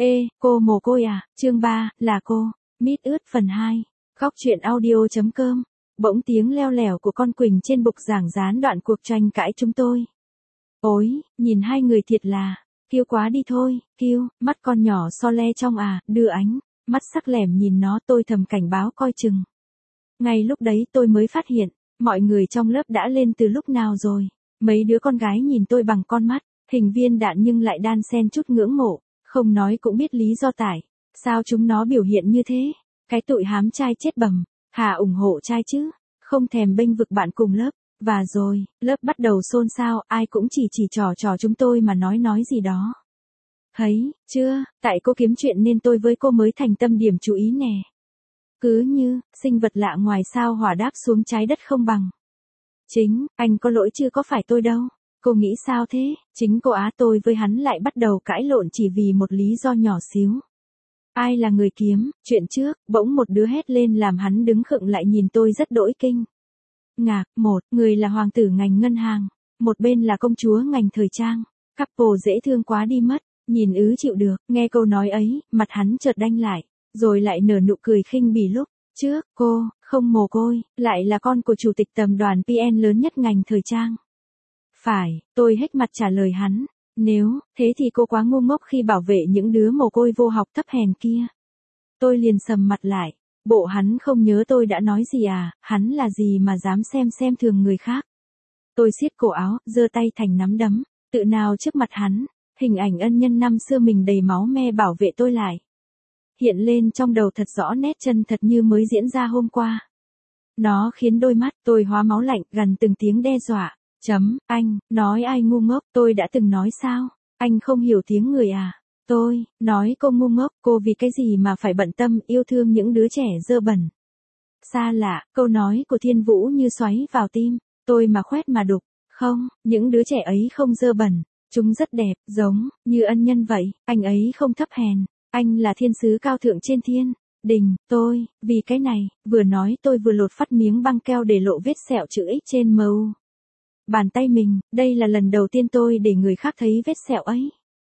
Ê, cô mồ côi à, chương 3, là cô, mít ướt phần 2, góc truyện audio.com, bỗng tiếng leo lẻo của con Quỳnh trên bục giảng gián đoạn cuộc tranh cãi chúng tôi. Ôi, nhìn hai người thiệt là, kiêu quá đi thôi, kiêu, mắt con nhỏ so le trong à, đưa ánh, mắt sắc lẻm nhìn nó tôi thầm cảnh báo coi chừng. Ngay lúc đấy tôi mới phát hiện, mọi người trong lớp đã lên từ lúc nào rồi, mấy đứa con gái nhìn tôi bằng con mắt, hình viên đạn nhưng lại đan xen chút ngưỡng mộ. Không nói cũng biết lý do tại, sao chúng nó biểu hiện như thế, cái tụi hám trai chết bầm, hà ủng hộ trai chứ, không thèm bênh vực bạn cùng lớp, và rồi, lớp bắt đầu xôn xao, ai cũng chỉ trò chúng tôi mà nói gì đó. Thấy, chưa, tại cô kiếm chuyện nên tôi với cô mới thành tâm điểm chú ý nè. Cứ như, sinh vật lạ ngoài sao hỏa đáp xuống trái đất không bằng. Chính, anh có lỗi chứ có phải tôi đâu. Cô nghĩ sao thế? Chính cô á tôi với hắn lại bắt đầu cãi lộn chỉ vì một lý do nhỏ xíu. Ai là người kiếm? Chuyện trước, bỗng một đứa hét lên làm hắn đứng khựng lại nhìn tôi rất đỗi kinh. Ngạc, một người là hoàng tử ngành ngân hàng, một bên là công chúa ngành thời trang. Couple dễ thương quá đi mất, nhìn chịu được, nghe câu nói ấy, mặt hắn chợt đanh lại, rồi lại nở nụ cười khinh bỉ lúc trước, cô, không mồ côi, lại là con của chủ tịch tập đoàn PN lớn nhất ngành thời trang. Phải, tôi hếch mặt trả lời hắn, nếu, thế thì cô quá ngu ngốc khi bảo vệ những đứa mồ côi vô học thấp hèn kia. Tôi liền sầm mặt lại, bộ hắn không nhớ tôi đã nói gì à, hắn là gì mà dám xem thường người khác. Tôi siết cổ áo, giơ tay thành nắm đấm, tự nào trước mặt hắn, hình ảnh ân nhân năm xưa mình đầy máu me bảo vệ tôi lại. Hiện lên trong đầu thật rõ nét chân thật như mới diễn ra hôm qua. Nó khiến đôi mắt tôi hóa máu lạnh gần từng tiếng đe dọa. Anh, nói ai ngu ngốc, tôi đã từng nói sao, anh không hiểu tiếng người à, tôi, nói cô ngu ngốc, cô vì cái gì mà phải bận tâm yêu thương những đứa trẻ dơ bẩn. Xa lạ, câu nói của Thiên Vũ như xoáy vào tim, tôi mà khoét mà đục, không, những đứa trẻ ấy không dơ bẩn, chúng rất đẹp, giống, như ân nhân vậy, anh ấy không thấp hèn, anh là thiên sứ cao thượng trên thiên đình, tôi, vì cái này, vừa nói tôi vừa lột phát miếng băng keo để lộ vết sẹo chữ X trên mâu bàn tay mình, đây là lần đầu tiên tôi để người khác thấy vết sẹo ấy.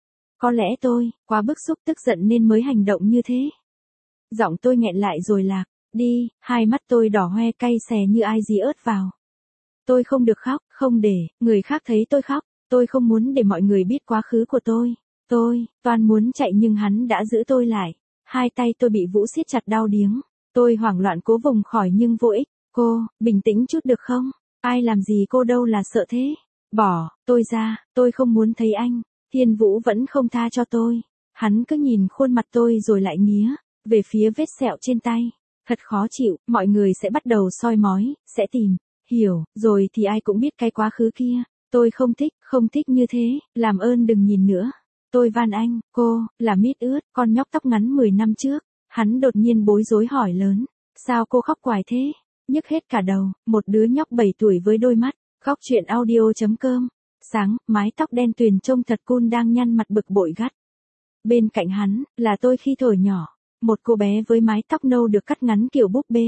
Có lẽ tôi, quá bức xúc tức giận nên mới hành động như thế. Giọng tôi nghẹn lại rồi lạc, đi, hai mắt tôi đỏ hoe cay xè như ai dí ớt vào. Tôi không được khóc, không để, người khác thấy tôi khóc, tôi không muốn để mọi người biết quá khứ của tôi, toàn muốn chạy nhưng hắn đã giữ tôi lại. Hai tay tôi bị Vũ siết chặt đau điếng, tôi hoảng loạn cố vùng khỏi nhưng vô ích, cô, bình tĩnh chút được không? Ai làm gì cô đâu là sợ thế. Bỏ, tôi ra, tôi không muốn thấy anh. Thiên Vũ vẫn không tha cho tôi. Hắn cứ nhìn khuôn mặt tôi rồi lại nghía, về phía vết sẹo trên tay. Thật khó chịu, mọi người sẽ bắt đầu soi mói, sẽ tìm, hiểu, rồi thì ai cũng biết cái quá khứ kia. Tôi không thích như thế, làm ơn đừng nhìn nữa. Tôi van anh, cô, là mít ướt, con nhóc tóc ngắn 10 năm trước. Hắn đột nhiên bối rối hỏi lớn, sao cô khóc quài thế? Nhức hết cả đầu, một đứa nhóc 7 tuổi với đôi mắt, góc truyện audio.com. Sáng, mái tóc đen tuyền trông thật cool đang nhăn mặt bực bội gắt. Bên cạnh hắn, là tôi khi thuở nhỏ, một cô bé với mái tóc nâu được cắt ngắn kiểu búp bê.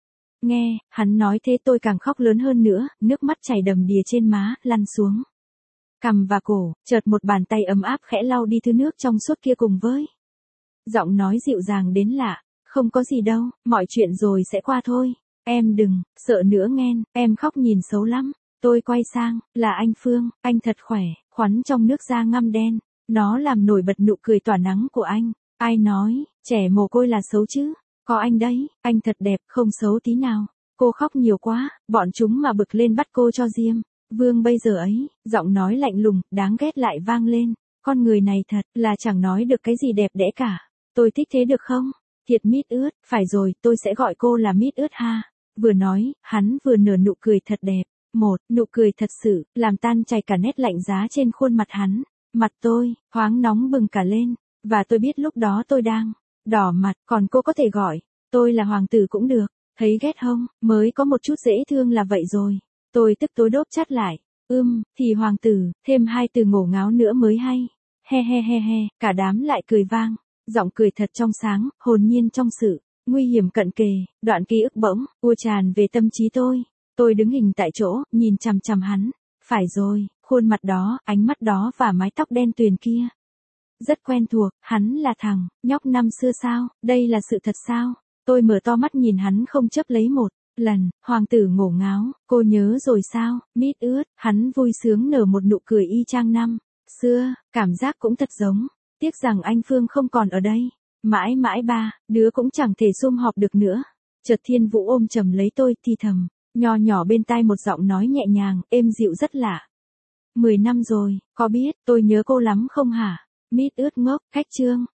Nghe, hắn nói thế tôi càng khóc lớn hơn nữa, nước mắt chảy đầm đìa trên má, lăn xuống cằm và cổ, chợt một bàn tay ấm áp khẽ lau đi thứ nước trong suốt kia cùng với giọng nói dịu dàng đến lạ, không có gì đâu, mọi chuyện rồi sẽ qua thôi. Em đừng, sợ nữa nghen, em khóc nhìn xấu lắm. Tôi quay sang, là anh Phương, anh thật khỏe, khoắn trong nước da ngăm đen. Nó làm nổi bật nụ cười tỏa nắng của anh. Ai nói, trẻ mồ côi là xấu chứ? Có anh đấy, anh thật đẹp, không xấu tí nào. Cô khóc nhiều quá, bọn chúng mà bực lên bắt cô cho diêm. Vương bây giờ ấy, giọng nói lạnh lùng, đáng ghét lại vang lên. Con người này thật là chẳng nói được cái gì đẹp đẽ cả. Tôi thích thế được không? Thiệt mít ướt, phải rồi, tôi sẽ gọi cô là mít ướt ha. Vừa nói, hắn vừa nở nụ cười thật đẹp. Một, nụ cười thật sự, làm tan chảy cả nét lạnh giá trên khuôn mặt hắn. Mặt tôi, thoáng nóng bừng cả lên. Và tôi biết lúc đó tôi đang đỏ mặt, còn cô có thể gọi tôi là hoàng tử cũng được. Thấy ghét không, mới có một chút dễ thương là vậy rồi. Tôi tức tối đốp chát lại. Thì hoàng tử, thêm 2 từ ngổ ngáo nữa mới hay. He, cả đám lại cười vang. Giọng cười thật trong sáng, hồn nhiên trong sự nguy hiểm cận kề, đoạn ký ức bỗng ùa tràn về tâm trí tôi. Tôi đứng hình tại chỗ, nhìn chằm chằm hắn. Phải rồi, khuôn mặt đó, ánh mắt đó và mái tóc đen tuyền kia. Rất quen thuộc, hắn là thằng nhóc năm xưa sao, đây là sự thật sao? Tôi mở to mắt nhìn hắn không chớp lấy một lần, hoàng tử ngổ ngáo, cô nhớ rồi sao, mít ướt, hắn vui sướng nở một nụ cười y chang năm xưa, cảm giác cũng thật giống, tiếc rằng anh Phương không còn ở đây, mãi mãi ba, đứa cũng chẳng thể sum họp được nữa. Chợt Thiên Vũ ôm chầm lấy tôi, thì thầm, nho nhỏ bên tai một giọng nói nhẹ nhàng, êm dịu rất lạ. 10 năm rồi, có biết, tôi nhớ cô lắm không hả? Mít ướt ngốc, cách chương.